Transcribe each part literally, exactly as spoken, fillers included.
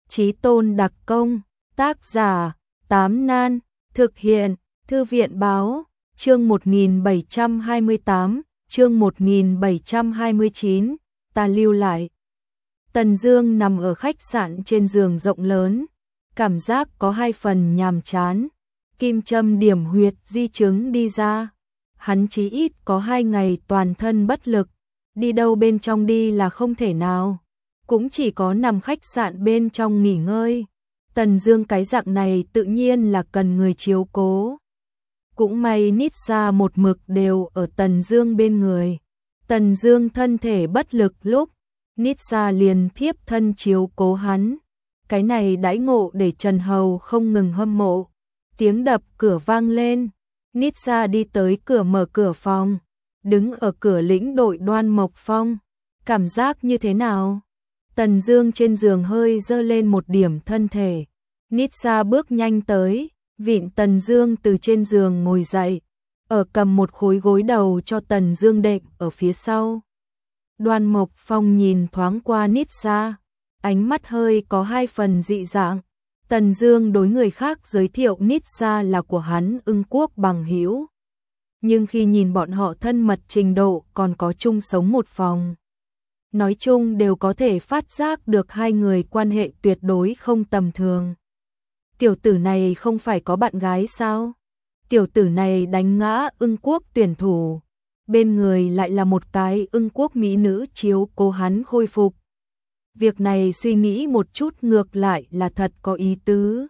Chí tôn đặc công, tác giả, Tám Nan, thực hiện, Thư viện báo, chương một nghìn bảy trăm hai mươi tám, chương một nghìn bảy trăm hai mươi chín, ta lưu lại. Tần Dương nằm ở khách sạn trên giường rộng lớn, cảm giác có hai phần nhàm chán. Kim châm điểm huyệt di chứng đi ra, hắn chí ít có hai ngày toàn thân bất lực, đi đâu bên trong đi là không thể nào, cũng chỉ có nằm khách sạn bên trong nghỉ ngơi. Tần Dương cái dạng này tự nhiên là cần người chiếu cố. Cũng may Nitsa một mực đều ở Tần Dương bên người. Tần Dương thân thể bất lực lúc, Nitsa liền thiếp thân chiếu cố hắn. Cái này đãi ngộ để Trần Hầu không ngừng hâm mộ. Tiếng đập cửa vang lên, Nitsa đi tới cửa mở cửa phòng, đứng ở cửa lĩnh đội Đoan Mộc Phong. Cảm giác như thế nào? Tần Dương trên giường hơi dơ lên một điểm thân thể. Nitsa bước nhanh tới, vịn Tần Dương từ trên giường ngồi dậy, ở cầm một khối gối đầu cho Tần Dương đệm ở phía sau. Đoan Mộc Phong nhìn thoáng qua Nitsa, ánh mắt hơi có hai phần dị dạng. Tần Dương đối người khác giới thiệu Nitsa là của hắn Ưng Quốc bằng hữu, nhưng khi nhìn bọn họ thân mật trình độ còn có chung sống một phòng, nói chung đều có thể phát giác được hai người quan hệ tuyệt đối không tầm thường. Tiểu tử này không phải có bạn gái sao? Tiểu tử này đánh ngã Ưng Quốc tuyển thủ, bên người lại là một cái Ưng Quốc mỹ nữ chiếu cố hắn khôi phục. Việc này suy nghĩ một chút ngược lại là thật có ý tứ.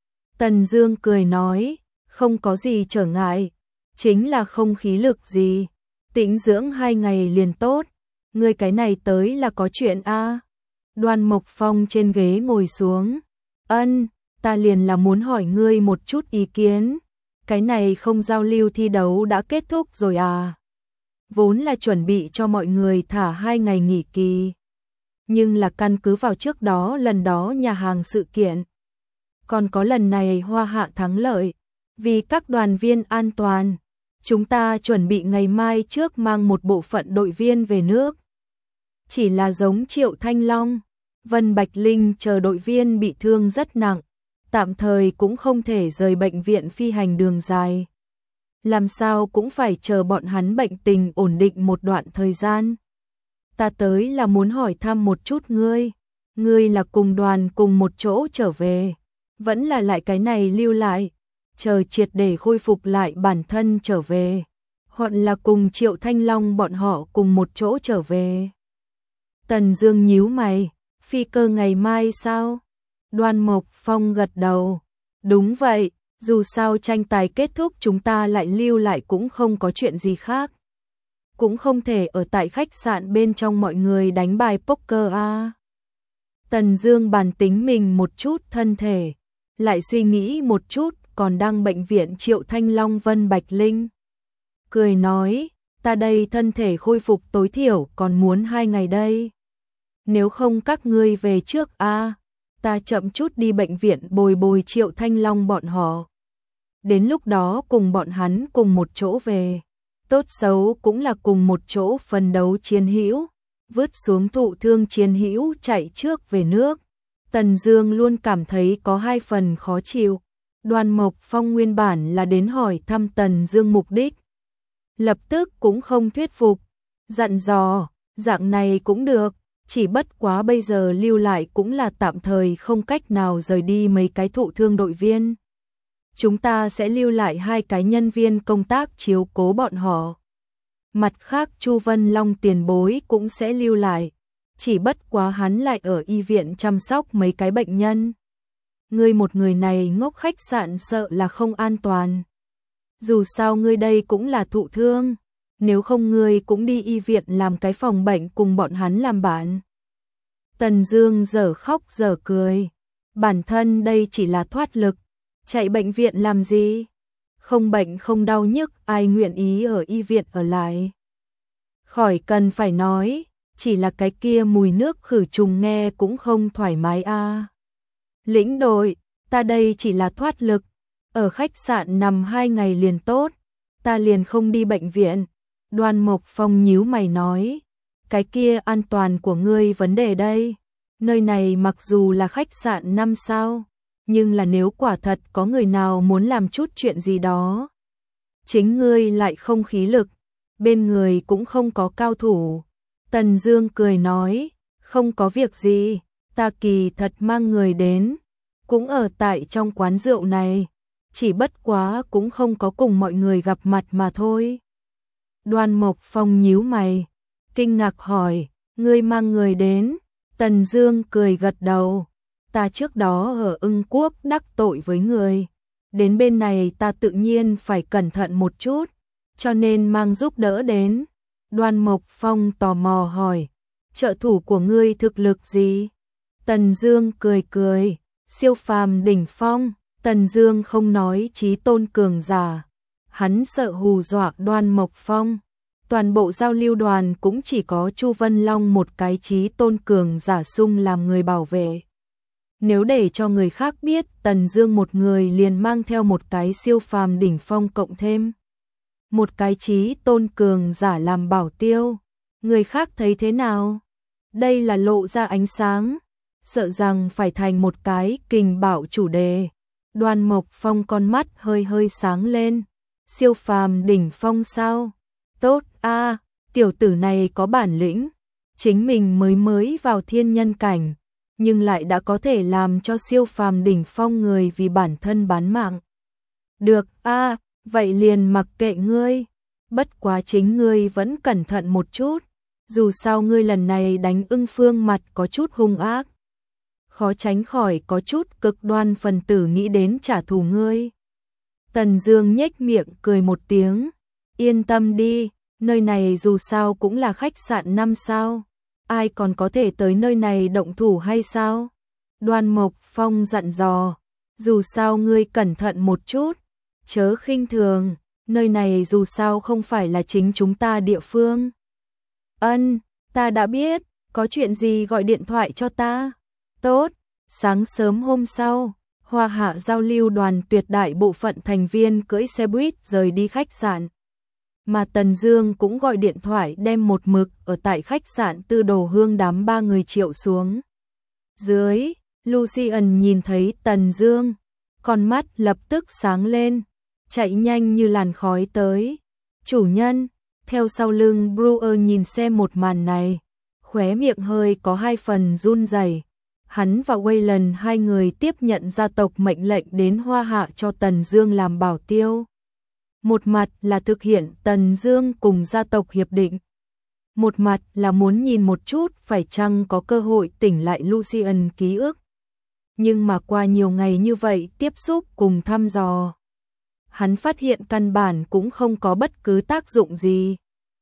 Tần Dương cười nói, không có gì trở ngại, chính là không khí lực gì, tĩnh dưỡng hai ngày liền tốt. Ngươi cái này tới là có chuyện a? À? Đoan Mộc Phong trên ghế ngồi xuống. Ân, ta liền là muốn hỏi ngươi một chút ý kiến. Cái này không giao lưu thi đấu đã kết thúc rồi à? Vốn là chuẩn bị cho mọi người thả hai ngày nghỉ kỳ, nhưng là căn cứ vào trước đó lần đó nhà hàng sự kiện, còn có lần này Hoa Hạ thắng lợi, vì các đoàn viên an toàn, chúng ta chuẩn bị ngày mai trước mang một bộ phận đội viên về nước. Chỉ là giống Triệu Thanh Long, Vân Bạch Linh chờ đội viên bị thương rất nặng, tạm thời cũng không thể rời bệnh viện phi hành đường dài. Làm sao cũng phải chờ bọn hắn bệnh tình ổn định một đoạn thời gian. Ta tới là muốn hỏi thăm một chút ngươi, ngươi là cùng đoàn cùng một chỗ trở về, vẫn là lại cái này lưu lại, chờ triệt để khôi phục lại bản thân trở về, hoặc là cùng Triệu Thanh Long bọn họ cùng một chỗ trở về. Tần Dương nhíu mày, phi cơ ngày mai sao? Đoan Mộc Phong gật đầu, đúng vậy, dù sao tranh tài kết thúc chúng ta lại lưu lại cũng không có chuyện gì khác. Cũng không thể ở tại khách sạn bên trong mọi người đánh bài poker a. Tần Dương bàn tính mình một chút thân thể, lại suy nghĩ một chút còn đang bệnh viện Triệu Thanh Long Vân Bạch Linh. Cười nói, ta đây thân thể khôi phục tối thiểu còn muốn hai ngày đây. Nếu không các ngươi về trước a, ta chậm chút đi bệnh viện bồi bồi Triệu Thanh Long bọn họ. Đến lúc đó cùng bọn hắn cùng một chỗ về. Tốt xấu cũng là cùng một chỗ phân đấu chiến hữu, vứt xuống thụ thương chiến hữu chạy trước về nước. Tần Dương luôn cảm thấy có hai phần khó chịu. Đoan Mộc Phong nguyên bản là đến hỏi thăm Tần Dương mục đích, lập tức cũng không thuyết phục, dặn dò, dạng này cũng được, chỉ bất quá bây giờ lưu lại cũng là tạm thời không cách nào rời đi mấy cái thụ thương đội viên. Chúng ta sẽ lưu lại hai cái nhân viên công tác chiếu cố bọn họ. Mặt khác Chu Vân Long tiền bối cũng sẽ lưu lại, chỉ bất quá hắn lại ở y viện chăm sóc mấy cái bệnh nhân. Ngươi một người này ngốc khách sạn sợ là không an toàn. Dù sao ngươi đây cũng là thụ thương, nếu không ngươi cũng đi y viện làm cái phòng bệnh cùng bọn hắn làm bạn. Tần Dương dở khóc dở cười, bản thân đây chỉ là thoát lực, chạy bệnh viện làm gì? Không bệnh không đau nhức, ai nguyện ý ở y viện ở lại? Khỏi cần phải nói, chỉ là cái kia mùi nước khử trùng nghe cũng không thoải mái a. À. Lĩnh đội, ta đây chỉ là thoát lực, ở khách sạn nằm hai ngày liền tốt, ta liền không đi bệnh viện. Đoan Mộc Phong nhíu mày nói, cái kia an toàn của ngươi vấn đề đây. Nơi này mặc dù là khách sạn năm sao, nhưng là nếu quả thật có người nào muốn làm chút chuyện gì đó, chính ngươi lại không khí lực, bên người cũng không có cao thủ. Tần Dương cười nói, không có việc gì, ta kỳ thật mang người đến, cũng ở tại trong quán rượu này, chỉ bất quá cũng không có cùng mọi người gặp mặt mà thôi. Đoan Mộc Phong nhíu mày, kinh ngạc hỏi, ngươi mang người đến? Tần Dương cười gật đầu, ta trước đó ở Ưng Quốc đắc tội với người, đến bên này ta tự nhiên phải cẩn thận một chút, cho nên mang giúp đỡ đến. Đoan Mộc Phong tò mò hỏi, trợ thủ của ngươi thực lực gì? Tần Dương cười cười, siêu phàm đỉnh phong. Tần Dương không nói chí tôn cường giả, hắn sợ hù dọa Đoan Mộc Phong. Toàn bộ giao lưu đoàn cũng chỉ có Chu Vân Long một cái chí tôn cường giả sung làm người bảo vệ. Nếu để cho người khác biết Tần Dương một người liền mang theo một cái siêu phàm đỉnh phong cộng thêm một cái chí tôn cường giả làm bảo tiêu, người khác thấy thế nào? Đây là lộ ra ánh sáng, sợ rằng phải thành một cái kình bảo chủ đề. Đoan Mộc Phong con mắt hơi hơi sáng lên, siêu phàm đỉnh phong sao? Tốt a, tiểu tử này có bản lĩnh, chính mình mới mới vào thiên nhân cảnh, nhưng lại đã có thể làm cho siêu phàm đỉnh phong người vì bản thân bán mạng. Được a, vậy liền mặc kệ ngươi, bất quá chính ngươi vẫn cẩn thận một chút, dù sao ngươi lần này đánh Ưng Phương mặt có chút hung ác, khó tránh khỏi có chút cực đoan phần tử nghĩ đến trả thù ngươi. Tần Dương nhếch miệng cười một tiếng, yên tâm đi, nơi này dù sao cũng là khách sạn năm sao, ai còn có thể tới nơi này động thủ hay sao? Đoan Mộc Phong dặn dò, dù sao ngươi cẩn thận một chút, chớ khinh thường, nơi này dù sao không phải là chính chúng ta địa phương. Ân, ta đã biết, có chuyện gì gọi điện thoại cho ta. Tốt. Sáng sớm hôm sau, Hoa Hạ giao lưu đoàn tuyệt đại bộ phận thành viên cưỡi xe buýt rời đi khách sạn. Mà Tần Dương cũng gọi điện thoại đem một mực ở tại khách sạn Tư Đồ Hương đám ba người triệu xuống. Dưới, Lucian nhìn thấy Tần Dương, con mắt lập tức sáng lên, chạy nhanh như làn khói tới. Chủ nhân, theo sau lưng Brewer nhìn xem một màn này, khóe miệng hơi có hai phần run rẩy. Hắn và Wayland hai người tiếp nhận gia tộc mệnh lệnh đến Hoa Hạ cho Tần Dương làm bảo tiêu. Một mặt là thực hiện Tần Dương cùng gia tộc hiệp định, một mặt là muốn nhìn một chút phải chăng có cơ hội tỉnh lại Lucian ký ức. Nhưng mà qua nhiều ngày như vậy tiếp xúc cùng thăm dò, hắn phát hiện căn bản cũng không có bất cứ tác dụng gì.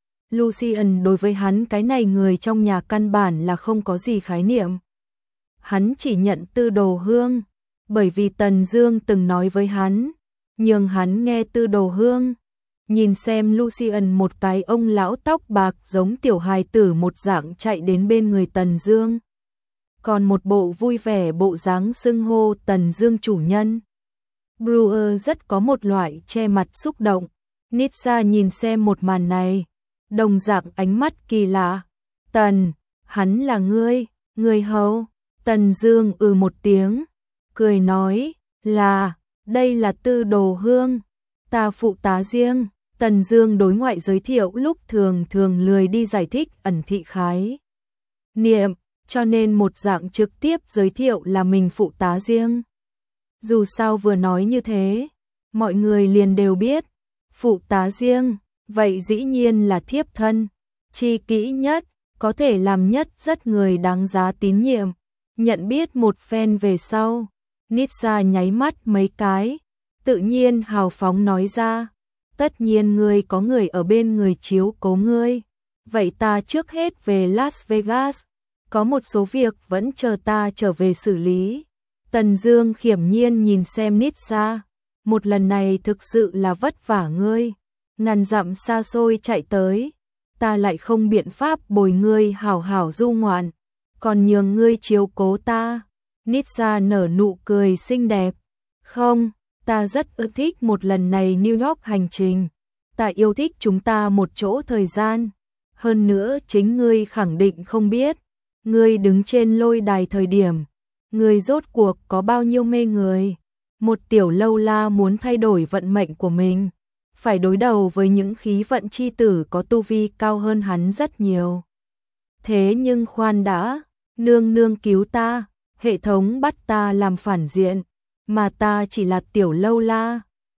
Lucian đối với hắn cái này người trong nhà căn bản là không có gì khái niệm. Hắn chỉ nhận Tư Đồ Hương, bởi vì Tần Dương từng nói với hắn, nhường hắn nghe Tư Đồ Hương. Nhìn xem Lucian một cái ông lão tóc bạc giống tiểu hài tử một dạng chạy đến bên người Tần Dương. Còn một bộ vui vẻ bộ dáng xưng hô Tần Dương chủ nhân. Brewer rất có một loại che mặt xúc động. Nitsa nhìn xem một màn này, đồng dạng ánh mắt kỳ lạ. Tần, hắn là ngươi, người hầu. Tần Dương ừ một tiếng, cười nói, là, đây là Tư Đồ Hương, ta phụ tá riêng. Tần Dương đối ngoại giới thiệu lúc thường thường lười đi giải thích ẩn thị khái niệm, cho nên một dạng trực tiếp giới thiệu là mình phụ tá riêng. Dù sao vừa nói như thế, mọi người liền đều biết, phụ tá riêng, vậy dĩ nhiên là thiếp thân, chi kỹ nhất, có thể làm nhất rất người đáng giá tín nhiệm. Nhận biết một phen về sau, Nitsa nháy mắt mấy cái, tự nhiên hào phóng nói ra, tất nhiên ngươi có người ở bên người chiếu cố ngươi, vậy ta trước hết về Las Vegas, có một số việc vẫn chờ ta trở về xử lý. Tần Dương khiểm nhiên nhìn xem Nitsa, một lần này thực sự là vất vả ngươi, ngàn dặm xa xôi chạy tới, ta lại không biện pháp bồi ngươi hảo hảo du ngoạn, còn nhường ngươi chiếu cố ta. Nitsa nở nụ cười xinh đẹp. Không, ta rất ưa thích một lần này New York hành trình. Ta yêu thích chúng ta một chỗ thời gian. Hơn nữa chính ngươi khẳng định không biết. Ngươi đứng trên lôi đài thời điểm, ngươi rốt cuộc có bao nhiêu mê người? Một tiểu lâu la muốn thay đổi vận mệnh của mình, phải đối đầu với những khí vận chi tử có tu vi cao hơn hắn rất nhiều. Thế nhưng khoan đã, nương nương cứu ta, hệ thống bắt ta làm phản diện, mà ta chỉ là tiểu lâu la,